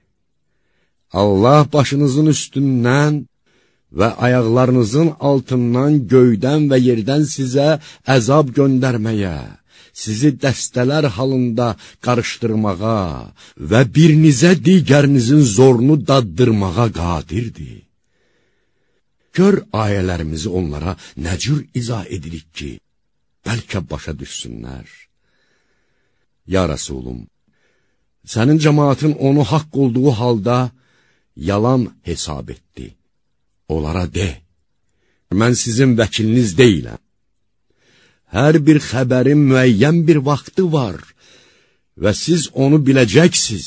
Allah başınızın üstündən və ayaqlarınızın altından göydən və yerdən sizə əzab göndərməyə, sizi dəstələr halında qarışdırmağa və birinizə digərinizin zorunu daddırmağa qadirdir. Gör ayələrimizi onlara nə cür izah edirik ki, bəlkə başa düşsünlər. Ya Rəsulum, sənin cəmaatın onu haqq olduğu halda yalan hesab etdi. Onlara de, mən sizin vəkiliniz deyiləm. Hər bir xəbərin müəyyən bir vaxtı var və siz onu biləcəksiniz.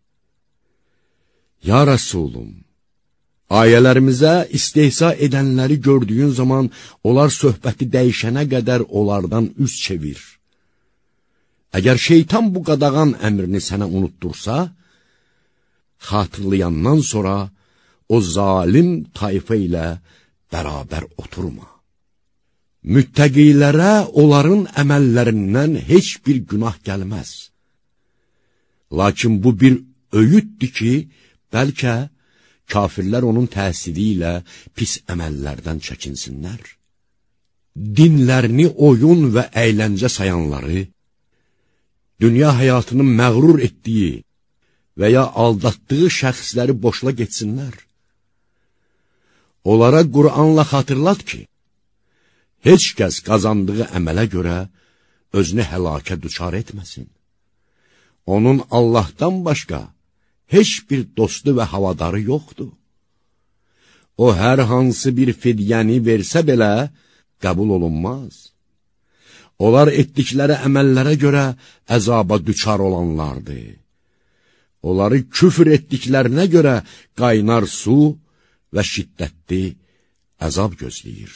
Ya Rəsulum, ayələrimizə istehza edənləri gördüyün zaman onlar söhbəti dəyişənə qədər onlardan üz çevir. Əgər şeytan bu qadağan əmrini sənə unuttursa, xatırlayandan sonra o zalim tayfa ilə bərabər oturma. Müttəqilərə onların əməllərindən heç bir günah gəlməz. Lakin bu bir öyüddür ki, bəlkə kafirlər onun təsiri ilə pis əməllərdən çəkinsinlər. Dinlərini oyun və əyləncə sayanları, dünya həyatının məğrur etdiyi və ya aldatdığı şəxsləri boşla getsinlər. Onlara Qur'anla xatırlat ki, heç kəs qazandığı əmələ görə özünü həlakə düçar etməsin. Onun Allahdan başqa heç bir dostu və havadarı yoxdur. O, hər hansı bir fidyəni versə belə qəbul olunmaz. Onlar etdikləri əməllərə görə əzaba düçar olanlardır. Onları küfr etdiklərinə görə qaynar su və şiddətli əzab gözləyir.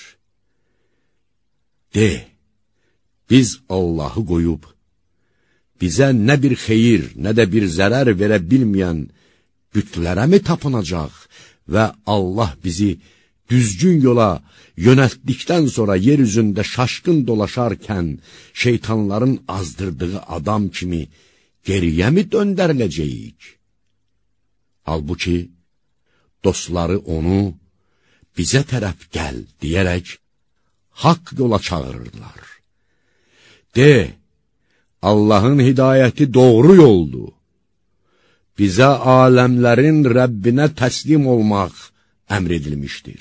De, biz Allahı qoyub, bizə nə bir xeyir, nə də bir zərər verə bilməyən bütlərə mi tapınacaq və Allah bizi düzgün yola yönəltdikdən sonra yer üzündə şaşqın dolaşarkən şeytanların azdırdığı adam kimi geriyə mi döndəriləcəyik? Halbuki, dostları onu bizə tərəf gəl deyərək haqq yola çağırırlar. De, Allahın hidayəti doğru yoldur. Bizə aləmlərin Rəbbinə təslim olmaq əmr edilmişdir.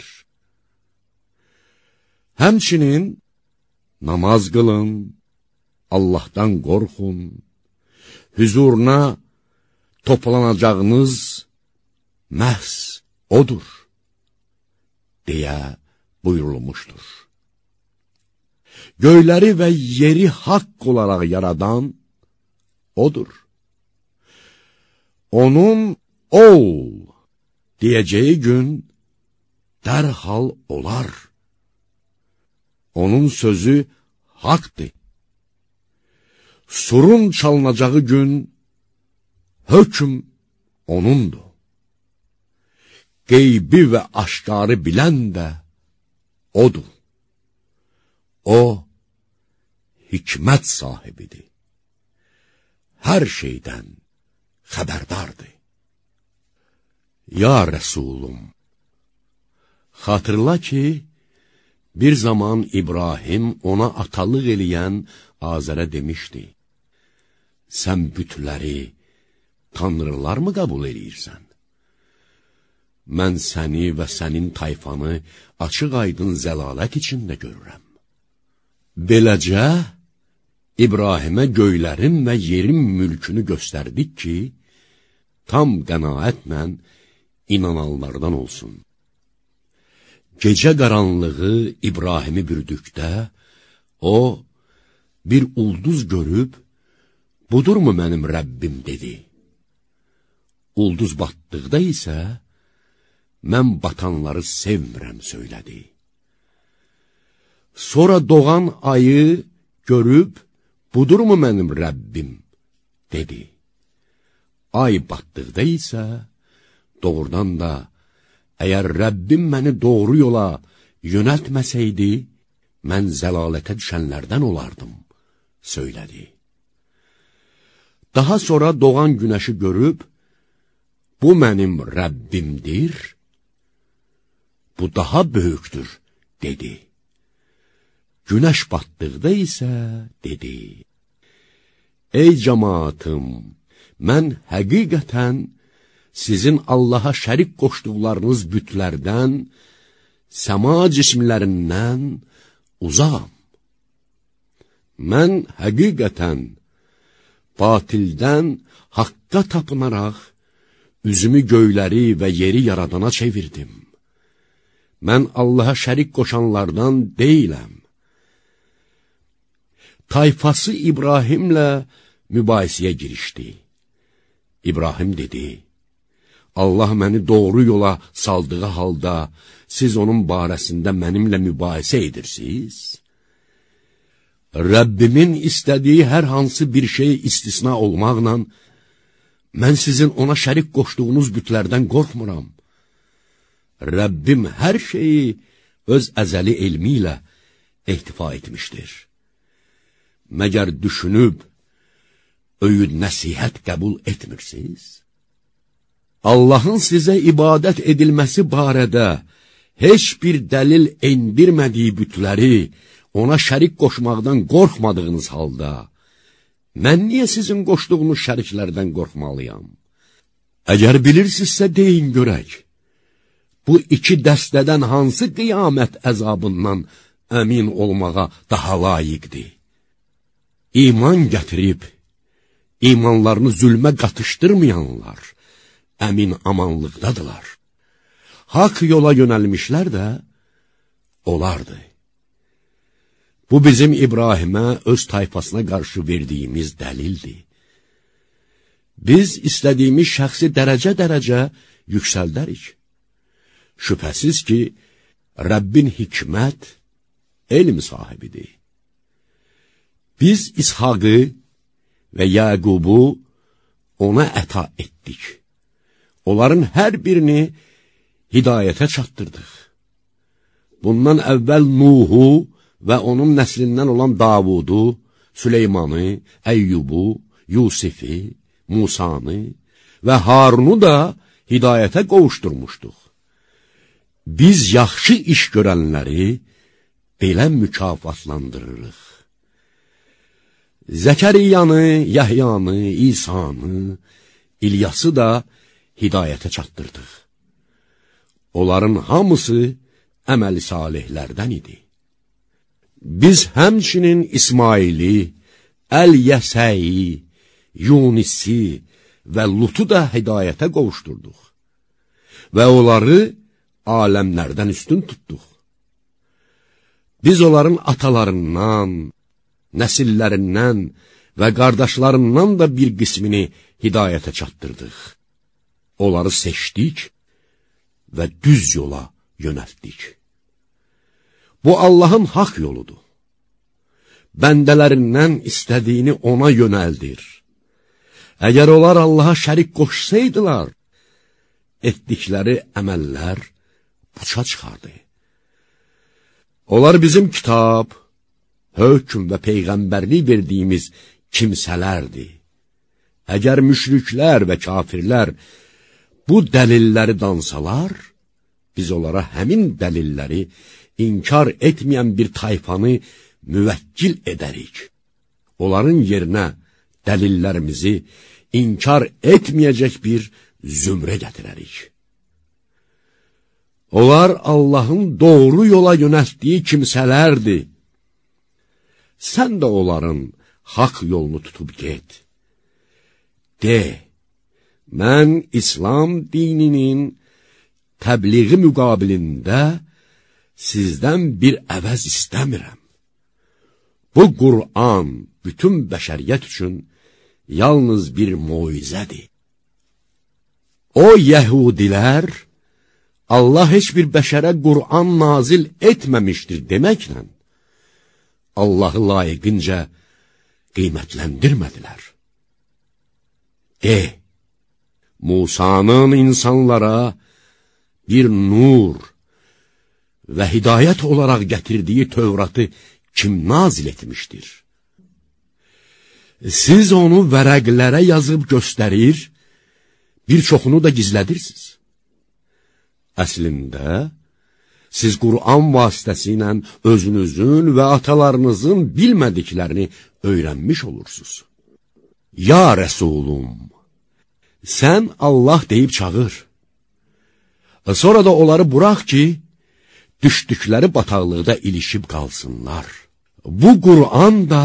Həmçinin namaz qılın, Allahdan qorxun, hüzuruna toplanacağınız məhz odur, deyə buyurulmuşdur. Göyləri və yeri haqq olaraq yaradan odur. Onun ol deyəcəyi gün dərhal olar. Onun sözü haqdır. Surun çalınacağı gün hökm onundur. Qeybi və aşkarı bilən də odur. O, hikmət sahibidir. Hər şeydən xəbərdardır. Ya Rəsulum, xatırla ki, bir zaman İbrahim ona atalıq eləyən Azərə demişdi, sən bütləri, tanrılar mı qəbul eləyirsən? Mən səni və sənin tayfanı açıq aydın zəlalət içində görürəm. Beləcə, İbrahimə göylərin və yerin mülkünü göstərdik ki, tam qənaətlə inananlardan olsun. Gecə qaranlığı İbrahimi bürdükdə, o, bir ulduz görüb, budurmu mənim Rəbbim dedi. Ulduz batdıqda isə, mən batanları sevmirəm söylədi. Sonra doğan ayı görüb, budurmu mənim Rəbbim dedi. Ay batdıqda isə, doğrudan da, əgər Rəbbim məni doğru yola yönəltməsəydi, mən zəlalətə düşənlərdən olardım, söylədi. Daha sonra doğan günəşi görüb, bu mənim Rəbbimdir, bu daha böyükdür, dedi. Günəş batdıqda isə, dedi, ey cəmaatım, mən həqiqətən sizin Allaha şərik qoşduqlarınız bütlərdən, səma cismlərindən uzağam. Mən həqiqətən batildən haqqa tapınaraq, üzümü göyləri və yeri yaradana çevirdim. Mən Allaha şərik qoşanlardan deyiləm. Tayfası İbrahimlə mübahisəyə girişdi. İbrahim dedi, Allah məni doğru yola saldığı halda, siz onun barəsində mənimlə mübahisə edirsiniz? Rəbbimin istədiyi hər hansı bir şey istisna olmaqla, mən sizin ona şərik qoşduğunuz bütlərdən qorxmuram. Rəbbim hər şeyi öz əzəli elmi ilə ehtifa etmişdir. Məgər düşünüb, öyüd nəsihət qəbul etmirsiniz? Allahın sizə ibadət edilməsi barədə heç bir dəlil endirmədiyi bütləri ona şərik qoşmaqdan qorxmadığınız halda, mən niyə sizin qoşduğunuz şəriklərdən qorxmalıyam? Əgər bilirsinizsə deyin görək, bu iki dəstədən hansı qiyamət əzabından əmin olmağa daha layiqdir? İman gətirib, imanlarını zülmə qatışdırmayanlar əmin amanlıqdadılar. Haqq yola yönəlmişlər də olardı. Bu bizim İbrahimə öz tayfasına qarşı verdiyimiz dəlildir. Biz istədiyimiz şəxsi dərəcə-dərəcə yüksəldərik. Şübhəsiz ki, Rəbbin hikmət, elm sahibidir. Biz İshaqı və Yəqubu ona əta etdik. Onların hər birini hidayətə çatdırdıq. Bundan əvvəl Nuhu və onun nəslindən olan Davudu, Süleymanı, Əyyubu, Yusifi, Musanı və Harunu da hidayətə qovuşdurmuşduq. Biz yaxşı iş görənləri belə mükafatlandırırıq. Zəkəriyanı, Yəhyanı, İsanı, İlyası da hidayətə çatdırdıq. Onların hamısı əməli salihlərdən idi. Biz həmçinin İsmaili, Əl-Yəsəyi, Yunisi və Lutu da hidayətə qovuşdurduq və onları aləmlərdən üstün tutduq. Biz onların atalarından, nəsillərindən və qardaşlarından da bir qismini hidayətə çatdırdıq. Onları seçdik və düz yola yönəltdik. Bu Allahın haqq yoludur. Bəndələrindən istədiyini ona yönəldir. Əgər onlar Allaha şərik qoşsaydılar, etdikləri əməllər puça çıxardı. Onlar bizim kitab, hökm və peyğəmbərlik verdiyimiz kimsələrdir. Əgər müşriklər və kafirlər bu dəlilləri dansalar, biz onlara həmin dəlilləri inkar etməyən bir tayfanı müvəkkil edərik. Onların yerinə dəlillərimizi inkar etməyəcək bir zümrə gətirərik. Onlar Allahın doğru yola yönəltdiyi kimsələrdir. Sən də onların haqq yolunu tutub get. De, mən İslam dininin təbliği müqabilində sizdən bir əvəz istəmirəm. Bu Qur'an bütün bəşəriyyət üçün yalnız bir moizədir. O yəhudilər, Allah heç bir bəşərə Qur'an nazil etməmişdir deməklə, Allahı layiqincə qiymətləndirmədilər. De, Musanın insanlara bir nur və hidayət olaraq gətirdiyi Tövratı kim nazil etmişdir? Siz onu vərəqlərə yazıb göstərir, bir çoxunu da gizlədirsiniz. Əslində, siz Qur'an vasitəsilə özünüzün və atalarınızın bilmədiklərini öyrənmiş olursunuz. Ya Rəsulum, sən Allah deyib çağır. Sonra da onları burax ki, düşdükləri bataqlıqda ilişib qalsınlar. Bu Qur'an da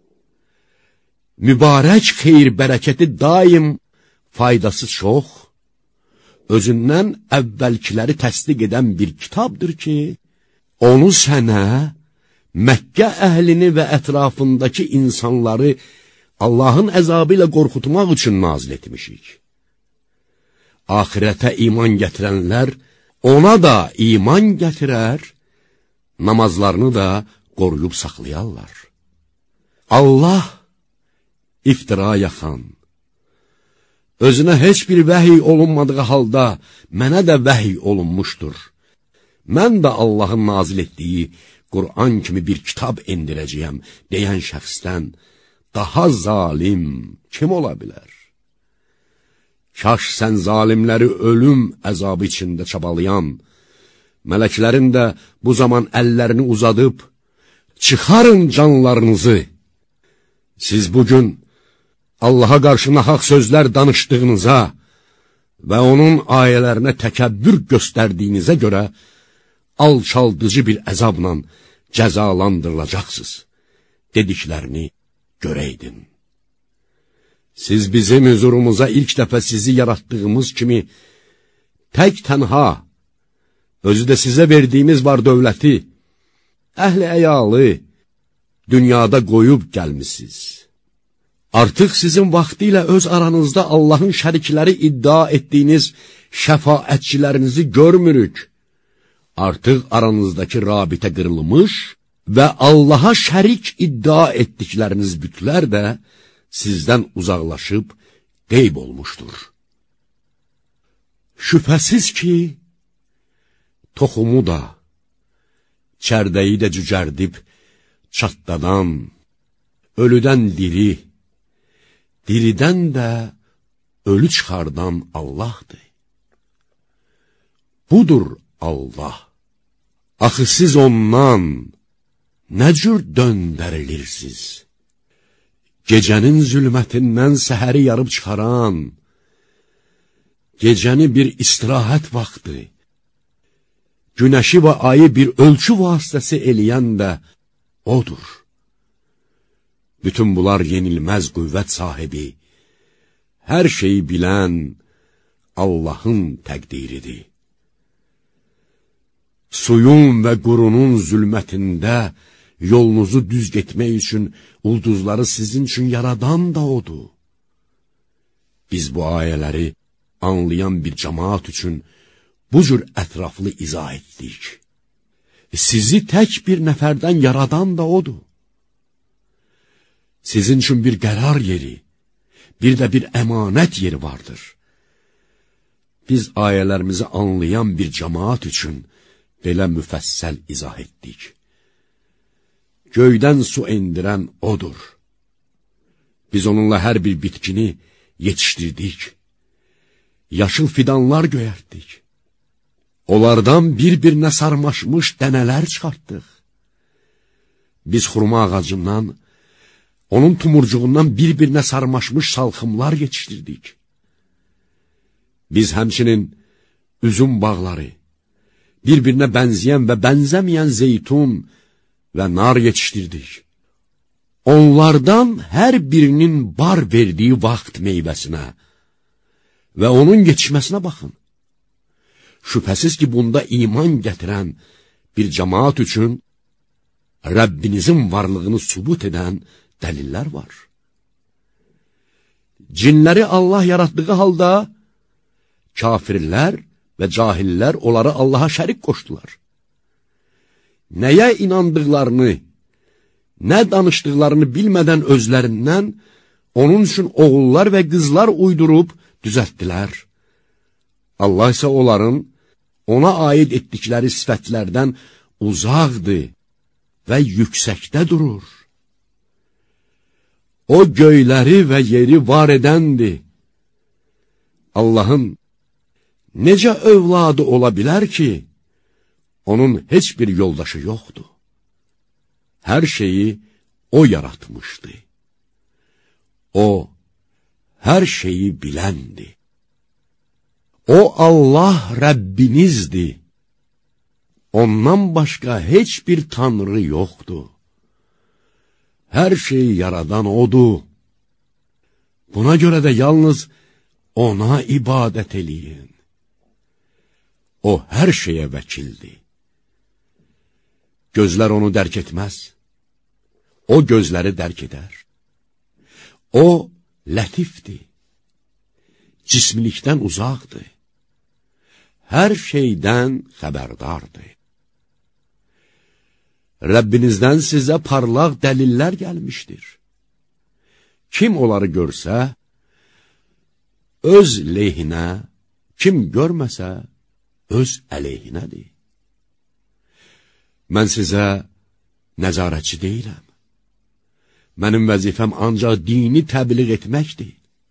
mübarək xeyir bərəkəti daim faydası çox, özündən əvvəlkiləri təsdiq edən bir kitabdır ki, onu sənə, Məkkə əhlini və ətrafındakı insanları Allahın əzabı ilə qorxutmaq üçün nazil etmişik. Ahirətə iman gətirənlər ona da iman gətirər, namazlarını da qoruyub saxlayarlar. Allah iftira yaxan, özünə heç bir vəhiy olunmadığı halda mənə də vəhiy olunmuşdur. Mən də Allahın nazil etdiyi Qur'an kimi bir kitab endirəcəyəm deyən şəxsdən daha zalim kim ola bilər? Kaş sən zalimləri ölüm əzabı içində çabalayan, mələklərin də bu zaman əllərini uzadıb, çıxarın canlarınızı. Siz bugün Allaha qarşı nahaq sözlər danışdığınıza, və onun ayələrinə təkəbbür göstərdiyinizə görə alçaldıcı bir əzabla cəzalandırılacaqsınız dediklərini görəydin. Siz bizim huzurumuza ilk dəfə sizi yaratdığımız kimi tək tənha, özü də sizə verdiyimiz var dövləti, əhli əyalı dünyada qoyub gəlmişsiniz. Artıq sizin vaxtilə öz aranızda Allahın şərikləri iddia etdiyiniz şəfaətçilərinizi görmürük. Artıq aranızdakı rabitə qırılmış və Allaha şərik iddia etdikləriniz bütlər də sizdən uzaqlaşıb qeyb olmuşdur. Şübhəsiz ki, toxumu da, çərdəyi də cücərdib, çatdadan, ölüdən diri, diridən də ölü çıxardan Allahdır. Budur Allah. Axı siz ondan nə cür döndərilirsiniz? Gecənin zülmətindən səhəri yarıb çıxaran, gecəni bir istirahət vaxtı, günəşi və ayı bir ölçü vasitəsi eləyən də odur. Bütün bunlar yenilməz qüvvət sahibi, hər şeyi bilən Allahın təqdiridir. Suyun və qurunun zülmətində yolunuzu düz getmək üçün ulduzları sizin üçün yaradan da odur. Biz bu ayələri anlayan bir cəmaat üçün bu cür ətraflı izah etdik. Sizi tək bir nəfərdən yaradan da odur. Sizin üçün bir qərar yeri, bir də bir əmanət yeri vardır. Biz ayələrimizi anlayan bir cəmaat üçün belə müfəssəl izah etdik. Göydən su endirən odur. Biz onunla hər bir bitkini yetişdirdik. Yaşıl fidanlar göyərtdik. Onlardan bir-birinə sarmaşmış dənələr çıxartdıq. Biz xurma ağacından, onun tumurcuğundan bir-birinə sarmaşmış salxımlar yetişdirdik. Biz həmçinin üzüm bağları, bir-birinə bənzəyən və bənzəməyən zeytun və nar yetişdirdik. Onlardan hər birinin bar verdiyi vaxt meyvəsinə və onun yetişməsinə baxın. Şübhəsiz ki, bunda iman gətirən bir cəmaat üçün Rəbbinizin varlığını sübut edən dəlillər var. Cinləri Allah yaratdığı halda kafirlər və cahillər onları Allaha şərik qoşdular. Nəyə inandıqlarını, nə danışdıqlarını bilmədən özlərindən onun üçün oğullar və qızlar uydurub düzəltdilər. Allah isə onların ona aid etdikləri sifətlərdən uzaqdır və yüksəkdə durur. O göyləri və yeri var edəndir. Allahın necə övladı ola bilər ki, onun heç bir yoldaşı yoxdur. Hər şeyi o yaratmışdı. O, hər şeyi biləndir. O Allah Rəbbinizdir. Ondan başqa heç bir tanrı yoxdur. Hər şeyi yaradan odur. Buna görə də yalnız ona ibadət eləyin. O hər şeyə vəkildir. Gözlər onu dərk etməz. O gözləri dərk edər. O lətifdir. Cismilikdən uzaqdır. Hər şeydən xəbərdardır. Rəbbinizdən sizə parlaq dəlillər gəlmişdir. Kim onları görsə, öz leyhinə, kim görməsə, öz əleyhinədir. Mən sizə nəzarətçi deyiləm. Mənim vəzifəm ancaq dini təbliğ etməkdir.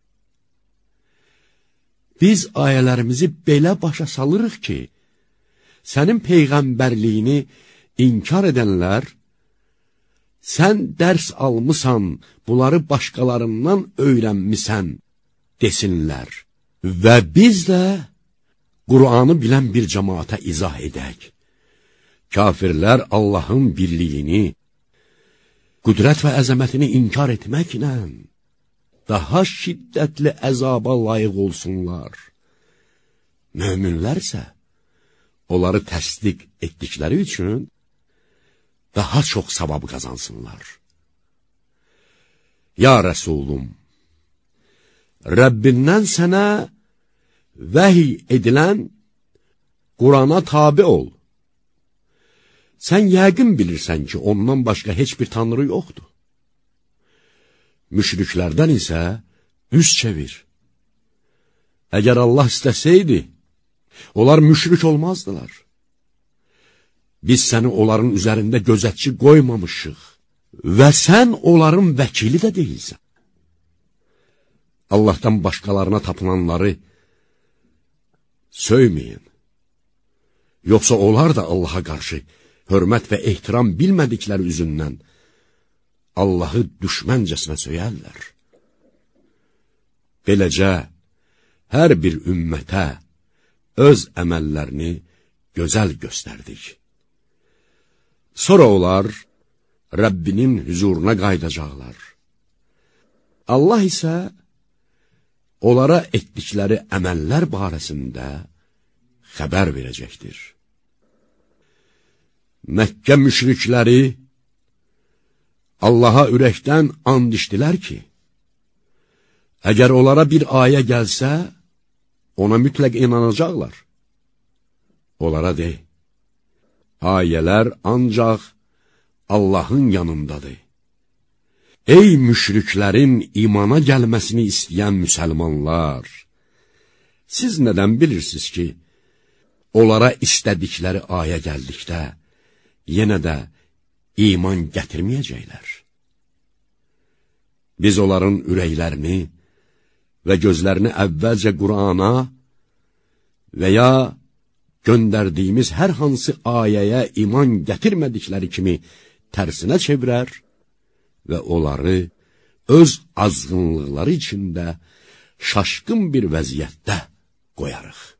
Biz ayələrimizi belə başa salırıq ki, sənin peyğəmbərliyini inkar edənlər, sən dərs almısan, bunları başqalarından öyrənmisən, desinlər. Və biz də Qur'anı bilən bir cəmaata izah edək. Kafirlər Allahın birliyini, qüdrət və əzəmətini inkar etməklə daha şiddətli əzaba layiq olsunlar. Möminlərsə onları təsdiq etdikləri üçün daha çox savab qazansınlar. Ya Rəsulum, Rəbbindən sənə vəhiy edilən Qur'ana tabi ol. Sən yəqin bilirsən ki, ondan başqa heç bir tanrı yoxdur. Müşriklərdən isə üz çevir. Əgər Allah istəsəydi, onlar müşrik olmazdılar. Biz səni onların üzərində gözətçi qoymamışıq və sən onların vəkili də deyilsən. Allahdan başqalarına tapılanları söyməyin. Yoxsa onlar da Allaha qarşı hörmət və ehtiram bilmədikləri üzündən Allahı düşməncəsinə söyərlər. Beləcə, hər bir ümmətə öz əməllərini gözəl göstərdik. Sonra onlar Rəbbinin hüzuruna qayıdacaqlar. Allah isə onlara etdikləri əməllər barəsində xəbər verəcəkdir. Məkkə müşrikləri Allaha ürəkdən and içdilər ki, əgər onlara bir ayə gəlsə, ona mütləq inanacaqlar. Onlara de, ayələr ancaq Allahın yanındadır. Ey müşriklərin imana gəlməsini istəyən müsəlmanlar! Siz nədən bilirsiniz ki, onlara istədikləri ayə gəldikdə, yenə də iman gətirməyəcəklər. Biz onların ürəklərini və gözlərini əvvəlcə Qur'ana və ya göndərdiyimiz hər hansı ayəyə iman gətirmədikləri kimi tərsinə çevirər və onları öz azğınlıqları içində şaşqın bir vəziyyətdə qoyarıq.